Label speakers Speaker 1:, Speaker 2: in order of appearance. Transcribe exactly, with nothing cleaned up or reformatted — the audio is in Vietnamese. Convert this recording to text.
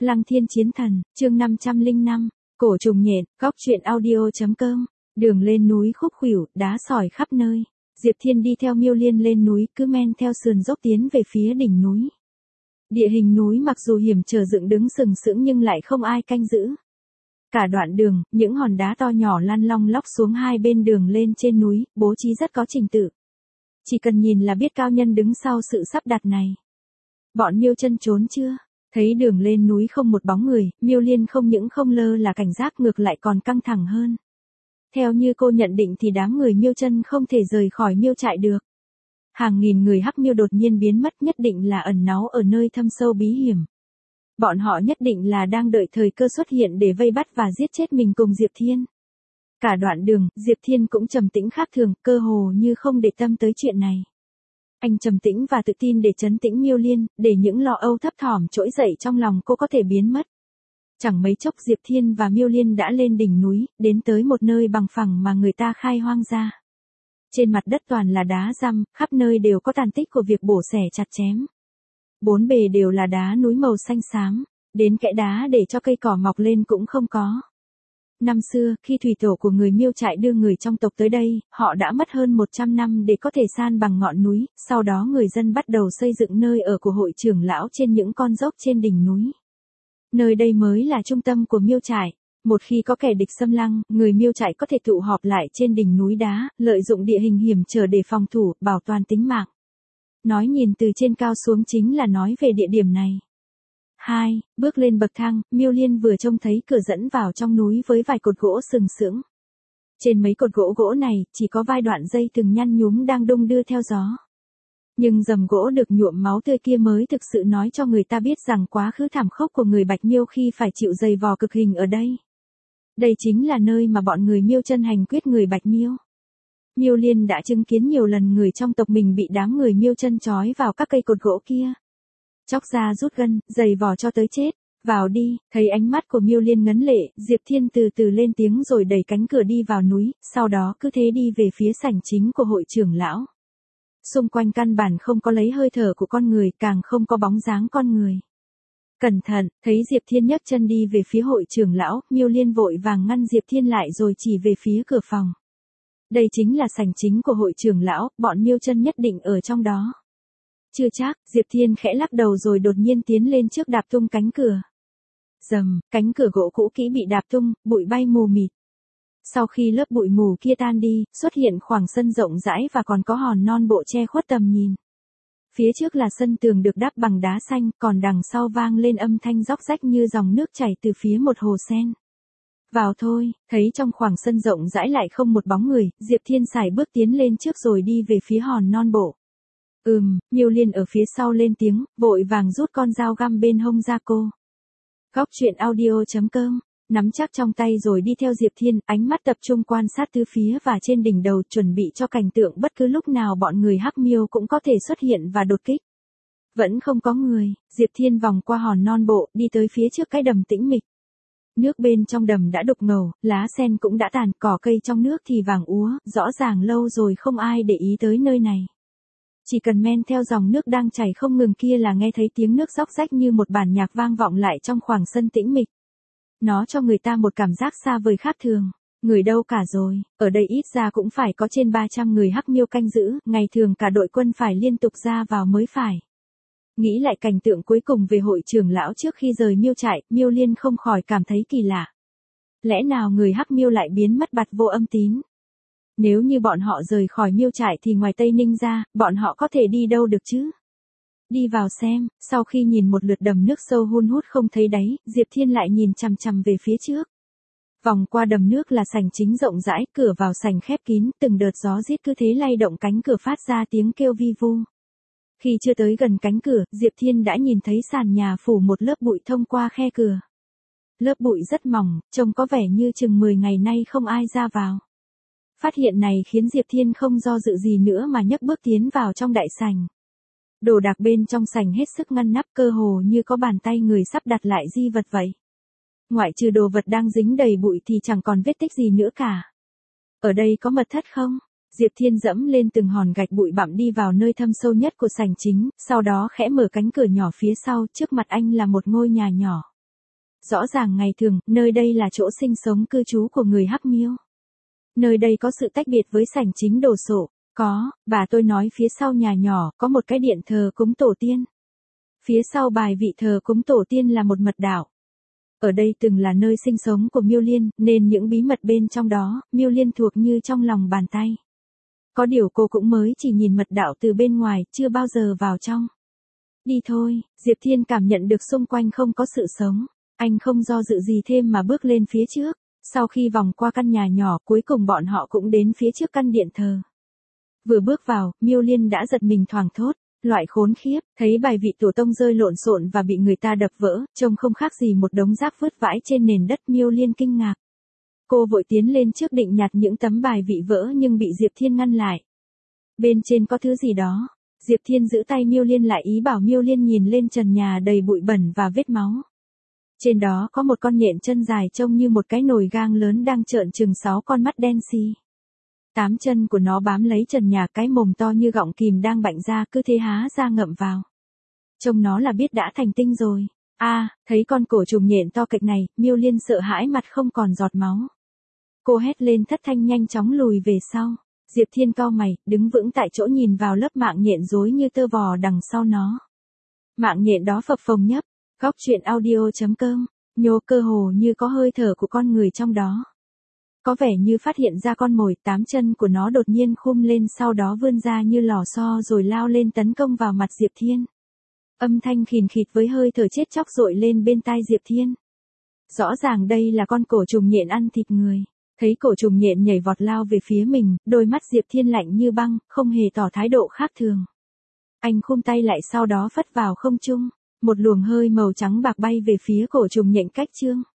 Speaker 1: Lăng Thiên Chiến Thần, chương năm trăm lẻ năm, Cổ Trùng Nhện, góc truyện audio.com, đường lên núi khúc khuỷu, đá sỏi khắp nơi. Diệp Thiên đi theo Miêu Liên lên núi, cứ men theo sườn dốc tiến về phía đỉnh núi. Địa hình núi mặc dù hiểm trở dựng đứng sừng sững nhưng lại không ai canh giữ. Cả đoạn đường, những hòn đá to nhỏ lăn long lóc xuống hai bên đường lên trên núi, bố trí rất có trình tự. Chỉ cần nhìn là biết cao nhân đứng sau sự sắp đặt này. Bọn Miêu Chân trốn chưa? Thấy đường lên núi không một bóng người, Miêu Liên không những không lơ là cảnh giác ngược lại còn căng thẳng hơn. Theo như cô nhận định thì đám người Miêu Chân không thể rời khỏi miêu trại được. Hàng nghìn người hắc miêu đột nhiên biến mất nhất định là ẩn náu ở nơi thâm sâu bí hiểm. Bọn họ nhất định là đang đợi thời cơ xuất hiện để vây bắt và giết chết mình cùng Diệp Thiên. Cả đoạn đường, Diệp Thiên cũng trầm tĩnh khác thường, cơ hồ như không để tâm tới chuyện này. Anh trầm tĩnh và tự tin để trấn tĩnh Miêu Liên, để những lo âu thấp thỏm trỗi dậy trong lòng cô có thể biến mất. Chẳng mấy chốc Diệp Thiên và Miêu Liên đã lên đỉnh núi, đến tới một nơi bằng phẳng mà người ta khai hoang ra. Trên mặt đất toàn là đá răm, khắp nơi đều có tàn tích của việc bổ xẻ chặt chém. Bốn bề đều là đá núi màu xanh xám, đến kẽ đá để cho cây cỏ mọc lên cũng không có. Năm xưa, khi thủy tổ của người Miêu trại đưa người trong tộc tới đây, họ đã mất hơn một trăm năm để có thể san bằng ngọn núi, sau đó người dân bắt đầu xây dựng nơi ở của hội trưởng lão trên những con dốc trên đỉnh núi. Nơi đây mới là trung tâm của Miêu trại. Một khi có kẻ địch xâm lăng, người Miêu trại có thể tụ họp lại trên đỉnh núi đá, lợi dụng địa hình hiểm trở để phòng thủ, bảo toàn tính mạng. Nói nhìn từ trên cao xuống chính là nói về địa điểm này. Hai, bước lên bậc thang, Miêu Liên vừa trông thấy cửa dẫn vào trong núi với vài cột gỗ sừng sững. Trên mấy cột gỗ gỗ này, chỉ có vài đoạn dây từng nhăn nhúm đang đung đưa theo gió. Nhưng rầm gỗ được nhuộm máu tươi kia mới thực sự nói cho người ta biết rằng quá khứ thảm khốc của người Bạch Miêu khi phải chịu dày vò cực hình ở đây. Đây chính là nơi mà bọn người Miêu Chân hành quyết người Bạch Miêu. Miêu Liên đã chứng kiến nhiều lần người trong tộc mình bị đám người Miêu Chân trói vào các cây cột gỗ kia. Chóc ra rút gân, dày vò cho tới chết. Vào đi, thấy ánh mắt của Miêu Liên ngấn lệ, Diệp Thiên từ từ lên tiếng rồi đẩy cánh cửa đi vào núi, sau đó cứ thế đi về phía sảnh chính của hội trưởng lão. Xung quanh căn bản không có lấy hơi thở của con người, càng không có bóng dáng con người. Cẩn thận, thấy Diệp Thiên nhấc chân đi về phía hội trưởng lão, Miêu Liên vội vàng ngăn Diệp Thiên lại rồi chỉ về phía cửa phòng. Đây chính là sảnh chính của hội trưởng lão, bọn Miêu Chân nhất định ở trong đó. Chưa chắc, Diệp Thiên khẽ lắc đầu rồi đột nhiên tiến lên trước đạp tung cánh cửa. Rầm, cánh cửa gỗ cũ kỹ bị đạp tung, bụi bay mù mịt. Sau khi lớp bụi mù kia tan đi, xuất hiện khoảng sân rộng rãi và còn có hòn non bộ che khuất tầm nhìn. Phía trước là sân tường được đắp bằng đá xanh, còn đằng sau vang lên âm thanh róc rách như dòng nước chảy từ phía một hồ sen. Vào thôi, thấy trong khoảng sân rộng rãi lại không một bóng người, Diệp Thiên sải bước tiến lên trước rồi đi về phía hòn non bộ. Ừm, Miêu Liên ở phía sau lên tiếng, vội vàng rút con dao găm bên hông ra cô. Góc truyện audio.com, nắm chắc trong tay rồi đi theo Diệp Thiên, ánh mắt tập trung quan sát tứ phía và trên đỉnh đầu chuẩn bị cho cảnh tượng bất cứ lúc nào bọn người hắc miêu cũng có thể xuất hiện và đột kích. Vẫn không có người, Diệp Thiên vòng qua hòn non bộ, đi tới phía trước cái đầm tĩnh mịch. Nước bên trong đầm đã đục ngầu, lá sen cũng đã tàn, cỏ cây trong nước thì vàng úa, rõ ràng lâu rồi không ai để ý tới nơi này. Chỉ cần men theo dòng nước đang chảy không ngừng kia là nghe thấy tiếng nước róc rách như một bản nhạc vang vọng lại trong khoảng sân tĩnh mịch. Nó cho người ta một cảm giác xa vời khác thường. Người đâu cả rồi, ở đây ít ra cũng phải có trên ba trăm người hắc miêu canh giữ, ngày thường cả đội quân phải liên tục ra vào mới phải. Nghĩ lại cảnh tượng cuối cùng về hội trưởng lão trước khi rời miêu trại, Miêu Liên không khỏi cảm thấy kỳ lạ. Lẽ nào người hắc miêu lại biến mất bặt vô âm tín? Nếu như bọn họ rời khỏi miêu trại thì ngoài Tây Ninh ra, bọn họ có thể đi đâu được chứ? Đi vào xem, sau khi nhìn một lượt đầm nước sâu hun hút không thấy đáy, Diệp Thiên lại nhìn chằm chằm về phía trước. Vòng qua đầm nước là sảnh chính rộng rãi, cửa vào sảnh khép kín, từng đợt gió rít cứ thế lay động cánh cửa phát ra tiếng kêu vi vu. Khi chưa tới gần cánh cửa, Diệp Thiên đã nhìn thấy sàn nhà phủ một lớp bụi thông qua khe cửa. Lớp bụi rất mỏng, trông có vẻ như chừng mười ngày nay không ai ra vào. Phát hiện này khiến Diệp Thiên không do dự gì nữa mà nhấc bước tiến vào trong đại sảnh. Đồ đạc bên trong sảnh hết sức ngăn nắp, cơ hồ như có bàn tay người sắp đặt lại di vật vậy. Ngoại trừ đồ vật đang dính đầy bụi thì chẳng còn vết tích gì nữa cả. Ở đây có mật thất không? Diệp Thiên dẫm lên từng hòn gạch bụi bặm đi vào nơi thâm sâu nhất của sảnh chính, sau đó khẽ mở cánh cửa nhỏ phía sau, trước mặt anh là một ngôi nhà nhỏ. Rõ ràng ngày thường, nơi đây là chỗ sinh sống cư trú của người Hắc Miêu. Nơi đây có sự tách biệt với sảnh chính đồ sộ. Có, bà tôi nói phía sau nhà nhỏ có một cái điện thờ cúng tổ tiên. Phía sau bài vị thờ cúng tổ tiên là một mật đạo. Ở đây từng là nơi sinh sống của Miêu Liên, nên những bí mật bên trong đó, Miêu Liên thuộc như trong lòng bàn tay. Có điều cô cũng mới chỉ nhìn mật đạo từ bên ngoài, chưa bao giờ vào trong. Đi thôi, Diệp Thiên cảm nhận được xung quanh không có sự sống. Anh không do dự gì thêm mà bước lên phía trước. Sau khi vòng qua căn nhà nhỏ, cuối cùng bọn họ cũng đến phía trước căn điện thờ. Vừa bước vào, Miêu Liên đã giật mình thoảng thốt. Loại khốn khiếp, thấy bài vị tổ tông rơi lộn xộn và bị người ta đập vỡ, trông không khác gì một đống rác vứt vãi trên nền đất. Miêu Liên kinh ngạc. Cô vội tiến lên trước định nhặt những tấm bài vị vỡ nhưng bị Diệp Thiên ngăn lại. Bên trên có thứ gì đó. Diệp Thiên giữ tay Miêu Liên lại, ý bảo Miêu Liên nhìn lên trần nhà đầy bụi bẩn và vết máu. Trên đó có một con nhện chân dài trông như một cái nồi gang lớn đang trợn trừng sáu con mắt đen xì. Tám chân của nó bám lấy trần nhà, cái mồm to như gọng kìm đang bạnh ra, cứ thế há ra ngậm vào. Trông nó là biết đã thành tinh rồi. A, à, thấy con cổ trùng nhện to cạch này, Miêu Liên sợ hãi mặt không còn giọt máu. Cô hét lên thất thanh, nhanh chóng lùi về sau. Diệp Thiên cau mày, đứng vững tại chỗ nhìn vào lớp mạng nhện rối như tơ vò đằng sau nó. Mạng nhện đó phập phồng nhấp. Góc truyện audio chấm com, nhô cơ hồ như có hơi thở của con người trong đó. Có vẻ như phát hiện ra con mồi, tám chân của nó đột nhiên khum lên, sau đó vươn ra như lò xo rồi lao lên tấn công vào mặt Diệp Thiên. Âm thanh khìn khịt với hơi thở chết chóc dội lên bên tai Diệp Thiên. Rõ ràng đây là con cổ trùng nhện ăn thịt người. Thấy cổ trùng nhện nhảy vọt lao về phía mình, đôi mắt Diệp Thiên lạnh như băng, không hề tỏ thái độ khác thường. Anh khum tay lại, sau đó phất vào không trung. Một luồng hơi màu trắng bạc bay về phía cổ trùng nhện cách chương.